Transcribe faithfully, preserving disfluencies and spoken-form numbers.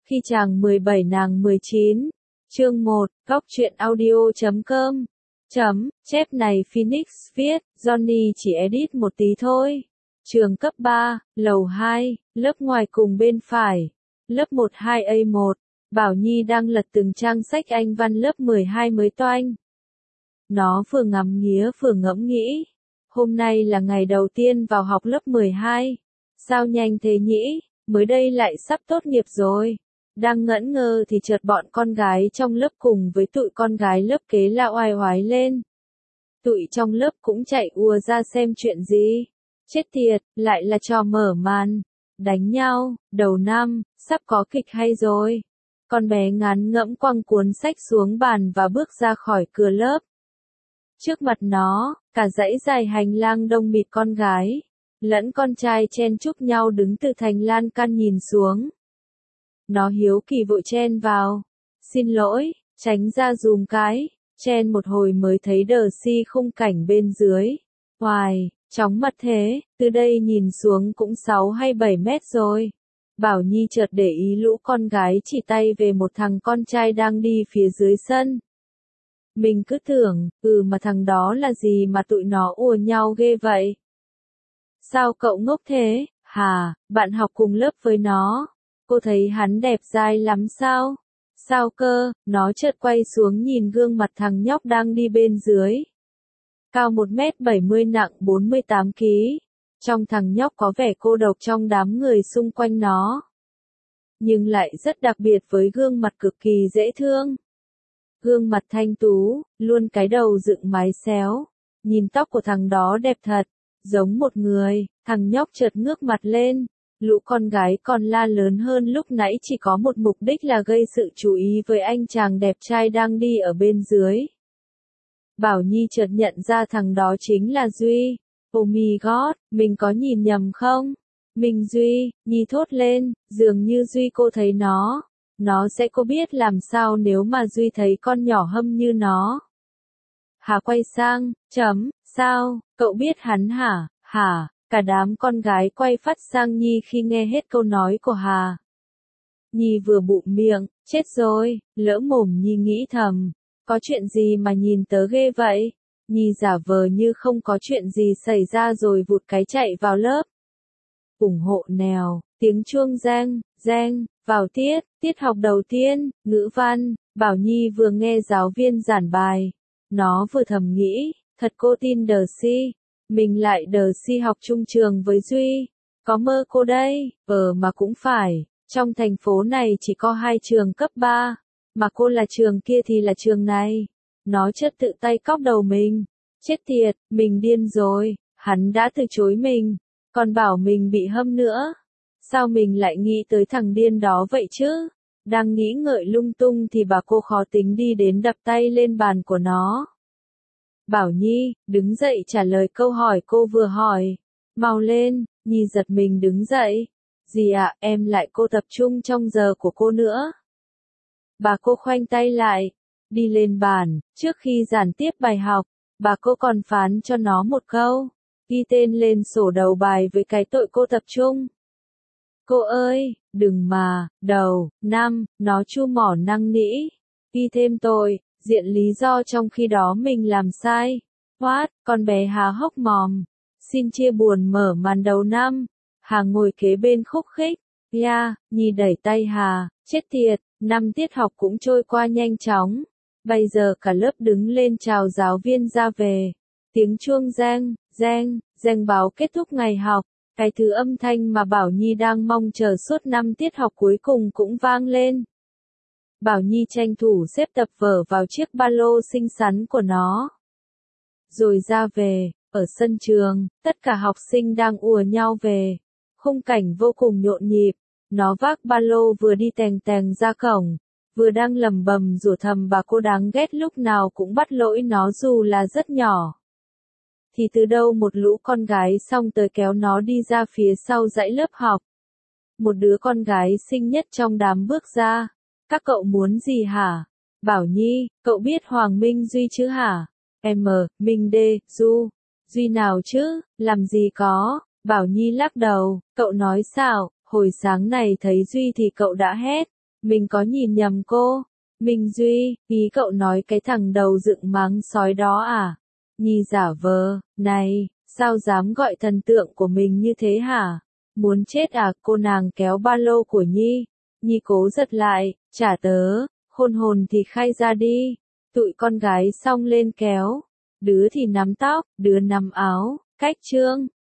Khi chàng mười bảy nàng mười chín. Chương một, góc truyện audio chấm com. Chấm, chép này Phoenix viết, Johnny chỉ edit một tí thôi. Trường cấp ba, lầu hai, lớp ngoài cùng bên phải. Lớp một hai A một. Bảo Nhi đang lật từng trang sách Anh văn lớp mười hai mới toanh. Nó vừa ngắm nghía vừa ngẫm nghĩ. Hôm nay là ngày đầu tiên vào học lớp mười hai. Sao nhanh thế nhỉ, mới đây lại sắp tốt nghiệp rồi. Đang ngẩn ngơ thì chợt bọn con gái trong lớp cùng với tụi con gái lớp kế la oai oái lên. Tụi trong lớp cũng chạy ùa ra xem chuyện gì. Chết tiệt, lại là trò mở màn. Đánh nhau, đầu năm, sắp có kịch hay rồi. Con bé ngán ngẫm quăng cuốn sách xuống bàn và bước ra khỏi cửa lớp. Trước mặt nó, cả dãy dài hành lang đông mịt con gái, lẫn con trai chen chúc nhau đứng từ thành lan can nhìn xuống. Nó hiếu kỳ vội chen vào. Xin lỗi, tránh ra dùm cái. Chen một hồi mới thấy đờ si khung cảnh bên dưới. Hoài, chóng mặt thế, từ đây nhìn xuống cũng sáu hay bảy mét rồi. Bảo Nhi chợt để ý lũ con gái chỉ tay về một thằng con trai đang đi phía dưới sân. Mình cứ tưởng, ừ mà thằng đó là gì mà tụi nó ùa nhau ghê vậy? Sao cậu ngốc thế, hả, bạn học cùng lớp với nó? Cô thấy hắn đẹp dai lắm sao? Sao cơ, nó chợt quay xuống nhìn gương mặt thằng nhóc đang đi bên dưới. Cao một mét bảy mươi nặng bốn mươi tám ki lô gam. Trong thằng nhóc có vẻ cô độc trong đám người xung quanh nó. Nhưng lại rất đặc biệt với gương mặt cực kỳ dễ thương. Gương mặt thanh tú, luôn cái đầu dựng mái xéo. Nhìn tóc của thằng đó đẹp thật, giống một người. Thằng nhóc chợt ngước mặt lên. Lũ con gái còn la lớn hơn lúc nãy chỉ có một mục đích là gây sự chú ý với anh chàng đẹp trai đang đi ở bên dưới. Bảo Nhi chợt nhận ra thằng đó chính là Duy. Oh my god, mình có nhìn nhầm không? Mình Duy, Nhi thốt lên, dường như Duy cô thấy nó. Nó sẽ có biết làm sao nếu mà Duy thấy con nhỏ hâm như nó. Hà quay sang, chấm, sao, cậu biết hắn hả, hả? Cả đám con gái quay phát sang Nhi khi nghe hết câu nói của Hà. Nhi vừa bụm miệng, chết rồi, lỡ mồm Nhi nghĩ thầm. Có chuyện gì mà nhìn tớ ghê vậy? Nhi giả vờ như không có chuyện gì xảy ra rồi vụt cái chạy vào lớp. ủng hộ nèo, tiếng chuông reng, reng, vào tiết, tiết học đầu tiên, ngữ văn. Bảo Nhi vừa nghe giáo viên giảng bài. Nó vừa thầm nghĩ, thật cô tin đờ si. Mình lại đờ si học chung trường với Duy. Có mơ cô đây, ờ mà cũng phải. Trong thành phố này chỉ có hai trường cấp ba. Mà cô là trường kia thì là trường này. Nó chợt tự tay cóc đầu mình. Chết tiệt, mình điên rồi. Hắn đã từ chối mình. Còn bảo mình bị hâm nữa. Sao mình lại nghĩ tới thằng điên đó vậy chứ? Đang nghĩ ngợi lung tung thì bà cô khó tính đi đến đập tay lên bàn của nó. Bảo Nhi, đứng dậy trả lời câu hỏi cô vừa hỏi. Mau lên, Nhi giật mình đứng dậy. Gì ạ, à, em lại cô tập trung trong giờ của cô nữa. Bà cô khoanh tay lại, đi lên bàn, trước khi giảng tiếp bài học, bà cô còn phán cho nó một câu. Ghi tên lên sổ đầu bài với cái tội cô tập trung. Cô ơi, đừng mà, đầu, năm, nó chu mỏ năn nỉ. Ghi thêm tội, diện lý do trong khi đó mình làm sai. What, con bé há hốc mồm. Xin chia buồn mở màn đầu năm. Hà ngồi kế bên khúc khích. Yeah, Nhi đẩy tay Hà, chết tiệt, năm tiết học cũng trôi qua nhanh chóng. Bây giờ cả lớp đứng lên chào giáo viên ra về. Tiếng chuông reng, reng, reng báo kết thúc ngày học. Cái thứ âm thanh mà Bảo Nhi đang mong chờ suốt năm tiết học cuối cùng cũng vang lên. Bảo Nhi tranh thủ xếp tập vở vào chiếc ba lô xinh xắn của nó. Rồi ra về, ở sân trường, tất cả học sinh đang ùa nhau về. Khung cảnh vô cùng nhộn nhịp. Nó vác ba lô vừa đi tèng tèng ra cổng, vừa đang lầm bầm rủa thầm bà cô đáng ghét lúc nào cũng bắt lỗi nó dù là rất nhỏ. Thì từ đâu một lũ con gái xong tới kéo nó đi ra phía sau dãy lớp học. Một đứa con gái xinh nhất trong đám bước ra. Các cậu muốn gì hả? Bảo Nhi, cậu biết Hoàng Minh Duy chứ hả? Em, Minh Đê, Du. Duy nào chứ, làm gì có? Bảo Nhi lắc đầu, cậu nói sao? Hồi sáng này thấy Duy thì cậu đã hét. Mình có nhìn nhầm cô? Minh Duy, ý cậu nói cái thằng đầu dựng mắng sói đó à? Nhi giả vờ, này, sao dám gọi thần tượng của mình như thế hả? Muốn chết à? Cô nàng kéo ba lô của Nhi. Nhi cố giật lại, trả tớ, hôn hồn thì khai ra đi. Tụi con gái xong lên kéo. Đứa thì nắm tóc, đứa nắm áo, cách trương.